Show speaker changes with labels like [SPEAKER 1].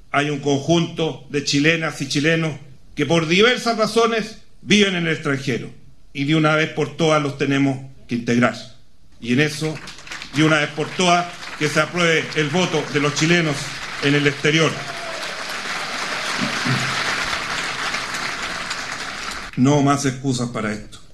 [SPEAKER 1] hay un conjunto de chilenas y chilenos que por diversas razones viven en el extranjero y de una vez por todas los tenemos que integrar. Y en eso, de una vez por todas, que se apruebe el voto de los chilenos en el exterior. No más excusas para esto.